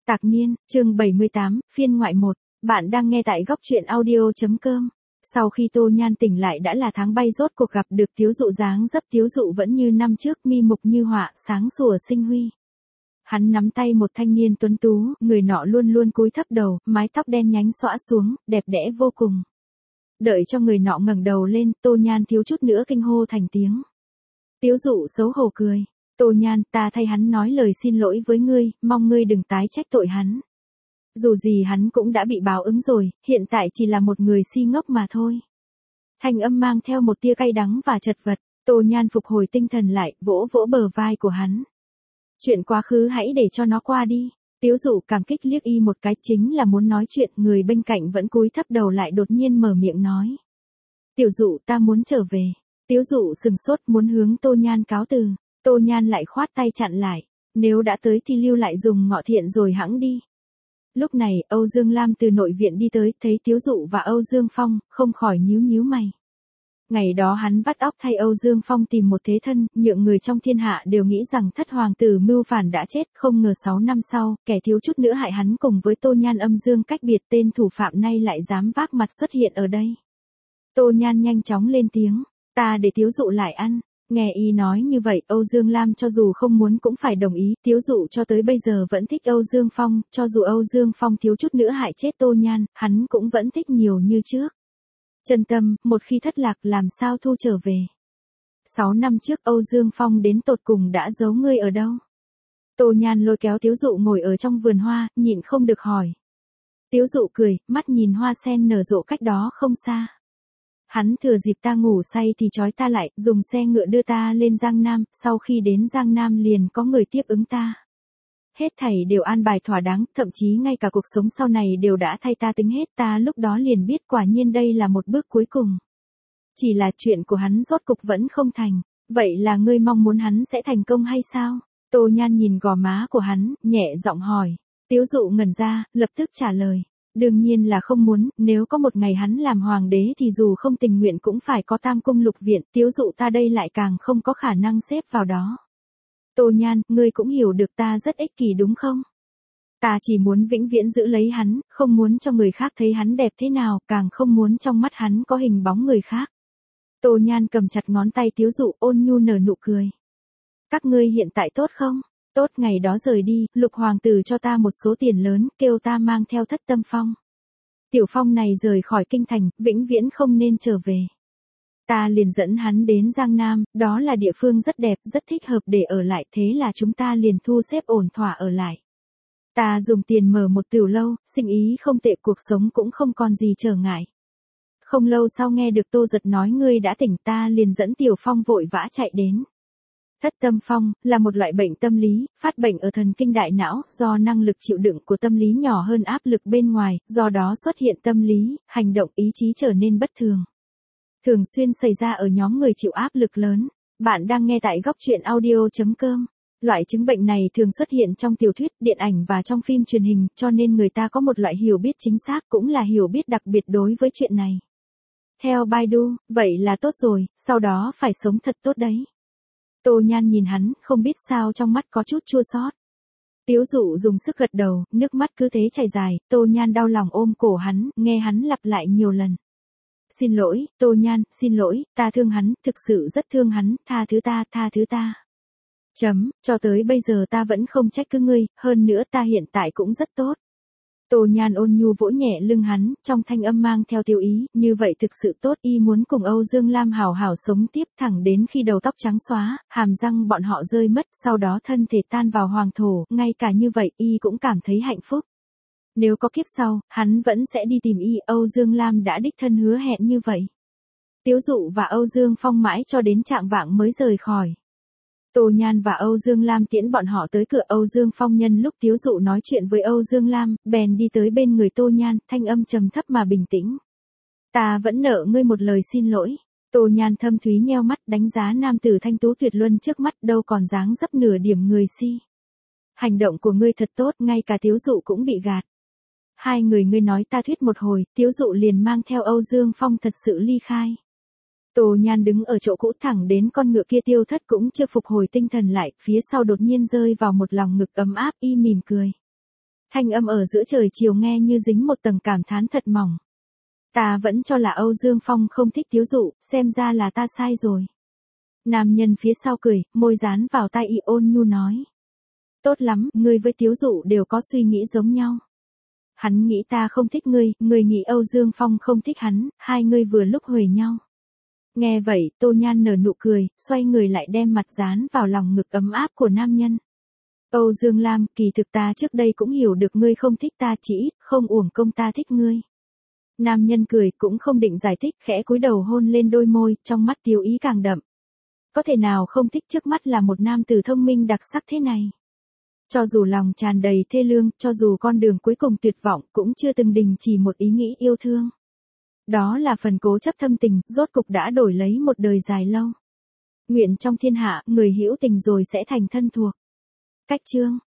Tạc niên, chương 78, phiên ngoại 1. Bạn đang nghe tại góc truyện audio.com. Sau khi Tô Nhan tỉnh lại đã là tháng bay, rốt cuộc gặp được Tiếu Dụ. Dáng dấp Tiếu Dụ vẫn như năm trước, mi mục như họa, sáng sủa sinh huy. Hắn nắm tay một thanh niên tuấn tú, người nọ luôn luôn cúi thấp đầu, mái tóc đen nhánh xõa xuống, đẹp đẽ vô cùng. Đợi cho người nọ ngẩng đầu lên, Tô Nhan thiếu chút nữa kinh hô thành tiếng. Tiếu Dụ xấu hổ cười. Tô Nhan, ta thay hắn nói lời xin lỗi với ngươi, mong ngươi đừng tái trách tội hắn. Dù gì hắn cũng đã bị báo ứng rồi, hiện tại chỉ là một người si ngốc mà thôi. Thanh âm mang theo một tia cay đắng và chật vật. Tô Nhan phục hồi tinh thần lại, vỗ vỗ bờ vai của hắn. Chuyện quá khứ hãy để cho nó qua đi. Tiếu Dụ cảm kích liếc y một cái, chính là muốn nói chuyện, người bên cạnh vẫn cúi thấp đầu lại đột nhiên mở miệng nói. Tiểu Dụ, ta muốn trở về. Tiếu Dụ sừng sốt muốn hướng Tô Nhan cáo từ. Tô Nhan lại khoát tay chặn lại. Nếu đã tới thì lưu lại dùng ngọ thiện rồi hẵng đi. Lúc này, Âu Dương Lam từ nội viện đi tới, thấy Tiếu Dụ và Âu Dương Phong, không khỏi nhíu nhíu mày. Ngày đó hắn vắt óc thay Âu Dương Phong tìm một thế thân, nhượng người trong thiên hạ đều nghĩ rằng thất hoàng tử mưu phản đã chết, không ngờ 6 năm sau, kẻ thiếu chút nữa hại hắn cùng với Tô Nhan âm dương cách biệt, tên thủ phạm nay lại dám vác mặt xuất hiện ở đây. Tô Nhan nhanh chóng lên tiếng, ta để Tiếu Dụ lại ăn. Nghe y nói như vậy, Âu Dương Lam cho dù không muốn cũng phải đồng ý. Tiếu Dụ cho tới bây giờ vẫn thích Âu Dương Phong, cho dù Âu Dương Phong thiếu chút nữa hại chết Tô Nhan, hắn cũng vẫn thích nhiều như trước. Chân tâm, một khi thất lạc làm sao thu trở về. 6 năm trước Âu Dương Phong đến tột cùng đã giấu ngươi ở đâu? Tô Nhan lôi kéo Tiếu Dụ ngồi ở trong vườn hoa, nhịn không được hỏi. Tiếu Dụ cười, mắt nhìn hoa sen nở rộ cách đó không xa. Hắn thừa dịp ta ngủ say thì trói ta lại, dùng xe ngựa đưa ta lên Giang Nam, sau khi đến Giang Nam liền có người tiếp ứng ta. Hết thảy đều an bài thỏa đáng, thậm chí ngay cả cuộc sống sau này đều đã thay ta tính hết, ta lúc đó liền biết quả nhiên đây là một bước cuối cùng. Chỉ là chuyện của hắn rốt cục vẫn không thành, vậy là ngươi mong muốn hắn sẽ thành công hay sao? Tô Nhan nhìn gò má của hắn, nhẹ giọng hỏi. Tiếu Dụ ngẩn ra, lập tức trả lời. Đương nhiên là không muốn, nếu có một ngày hắn làm hoàng đế thì dù không tình nguyện cũng phải có tam cung lục viện, Tiếu Dụ ta đây lại càng không có khả năng xếp vào đó. Tô Nhan, ngươi cũng hiểu được ta rất ích kỷ đúng không? Ta chỉ muốn vĩnh viễn giữ lấy hắn, không muốn cho người khác thấy hắn đẹp thế nào, càng không muốn trong mắt hắn có hình bóng người khác. Tô Nhan cầm chặt ngón tay Tiếu Dụ, ôn nhu nở nụ cười. Các ngươi hiện tại tốt không? Tốt, ngày đó rời đi, Lục hoàng tử cho ta một số tiền lớn, kêu ta mang theo Thất Tâm Phong. Tiểu Phong này rời khỏi kinh thành, vĩnh viễn không nên trở về. Ta liền dẫn hắn đến Giang Nam, đó là địa phương rất đẹp, rất thích hợp để ở lại, thế là chúng ta liền thu xếp ổn thỏa ở lại. Ta dùng tiền mở một tiểu lâu, sinh ý không tệ, cuộc sống cũng không còn gì trở ngại. Không lâu sau nghe được Tô Giật nói ngươi đã tỉnh, ta liền dẫn Tiểu Phong vội vã chạy đến. Thất tâm phong, là một loại bệnh tâm lý, phát bệnh ở thần kinh đại não, do năng lực chịu đựng của tâm lý nhỏ hơn áp lực bên ngoài, do đó xuất hiện tâm lý, hành động, ý chí trở nên bất thường. Thường xuyên xảy ra ở nhóm người chịu áp lực lớn. Bạn đang nghe tại góc truyện audio.com. Loại chứng bệnh này thường xuất hiện trong tiểu thuyết, điện ảnh và trong phim truyền hình, cho nên người ta có một loại hiểu biết chính xác cũng là hiểu biết đặc biệt đối với chuyện này. Theo Baidu, vậy là tốt rồi, sau đó phải sống thật tốt đấy. Tô Nhan nhìn hắn, không biết sao trong mắt có chút chua xót. Tiếu Dụ dùng sức gật đầu, nước mắt cứ thế chảy dài, Tô Nhan đau lòng ôm cổ hắn, nghe hắn lặp lại nhiều lần. Xin lỗi, Tô Nhan, xin lỗi, ta thương hắn, thực sự rất thương hắn, tha thứ ta, tha thứ ta. Cho tới bây giờ ta vẫn không trách cứ ngươi, hơn nữa ta hiện tại cũng rất tốt. Tô Nhan ôn nhu vỗ nhẹ lưng hắn, trong thanh âm mang theo tiêu ý, như vậy thực sự tốt, y muốn cùng Âu Dương Lam hào hào sống tiếp thẳng đến khi đầu tóc trắng xóa, hàm răng bọn họ rơi mất, sau đó thân thể tan vào hoàng thổ, ngay cả như vậy y cũng cảm thấy hạnh phúc. Nếu có kiếp sau, hắn vẫn sẽ đi tìm y, Âu Dương Lam đã đích thân hứa hẹn như vậy. Tiếu Dụ và Âu Dương Phong mãi cho đến chạng vạng mới rời khỏi. Tô Nhan và Âu Dương Lam tiễn bọn họ tới cửa. Âu Dương Phong nhân lúc Tiếu Dụ nói chuyện với Âu Dương Lam, bèn đi tới bên người Tô Nhan, thanh âm trầm thấp mà bình tĩnh. Ta vẫn nợ ngươi một lời xin lỗi. Tô Nhan thâm thúy nheo mắt, đánh giá nam tử thanh tú tuyệt luân trước mắt, đâu còn dáng dấp nửa điểm người si. Hành động của ngươi thật tốt, ngay cả Tiếu Dụ cũng bị gạt. Hai người ngươi nói ta thuyết một hồi, Tiếu Dụ liền mang theo Âu Dương Phong thật sự ly khai. Tô Nhan đứng ở chỗ cũ thẳng đến con ngựa kia tiêu thất cũng chưa phục hồi tinh thần lại, phía sau đột nhiên rơi vào một lòng ngực ấm áp, y mỉm cười. Thanh âm ở giữa trời chiều nghe như dính một tầng cảm thán thật mỏng. Ta vẫn cho là Âu Dương Phong không thích Tiếu Dụ, xem ra là ta sai rồi. Nam nhân phía sau cười, môi dán vào tai y ôn nhu nói. Tốt lắm, ngươi với Tiếu Dụ đều có suy nghĩ giống nhau. Hắn nghĩ ta không thích ngươi, ngươi nghĩ Âu Dương Phong không thích hắn, hai ngươi vừa lúc huề nhau. Nghe vậy, Tô Nhan nở nụ cười, xoay người lại đem mặt dán vào lòng ngực ấm áp của nam nhân. Âu Dương Lam, kỳ thực ta trước đây cũng hiểu được ngươi không thích ta, chỉ ít không uổng công ta thích ngươi. Nam nhân cười cũng không định giải thích, khẽ cúi đầu hôn lên đôi môi, trong mắt tiêu ý càng đậm. Có thể nào không thích trước mắt là một nam tử thông minh đặc sắc thế này. Cho dù lòng tràn đầy thê lương, cho dù con đường cuối cùng tuyệt vọng, cũng chưa từng đình chỉ một ý nghĩ yêu thương. Đó là phần cố chấp thâm tình, rốt cục đã đổi lấy một đời dài lâu. Nguyện trong thiên hạ, người hữu tình rồi sẽ thành thân thuộc. Cách chương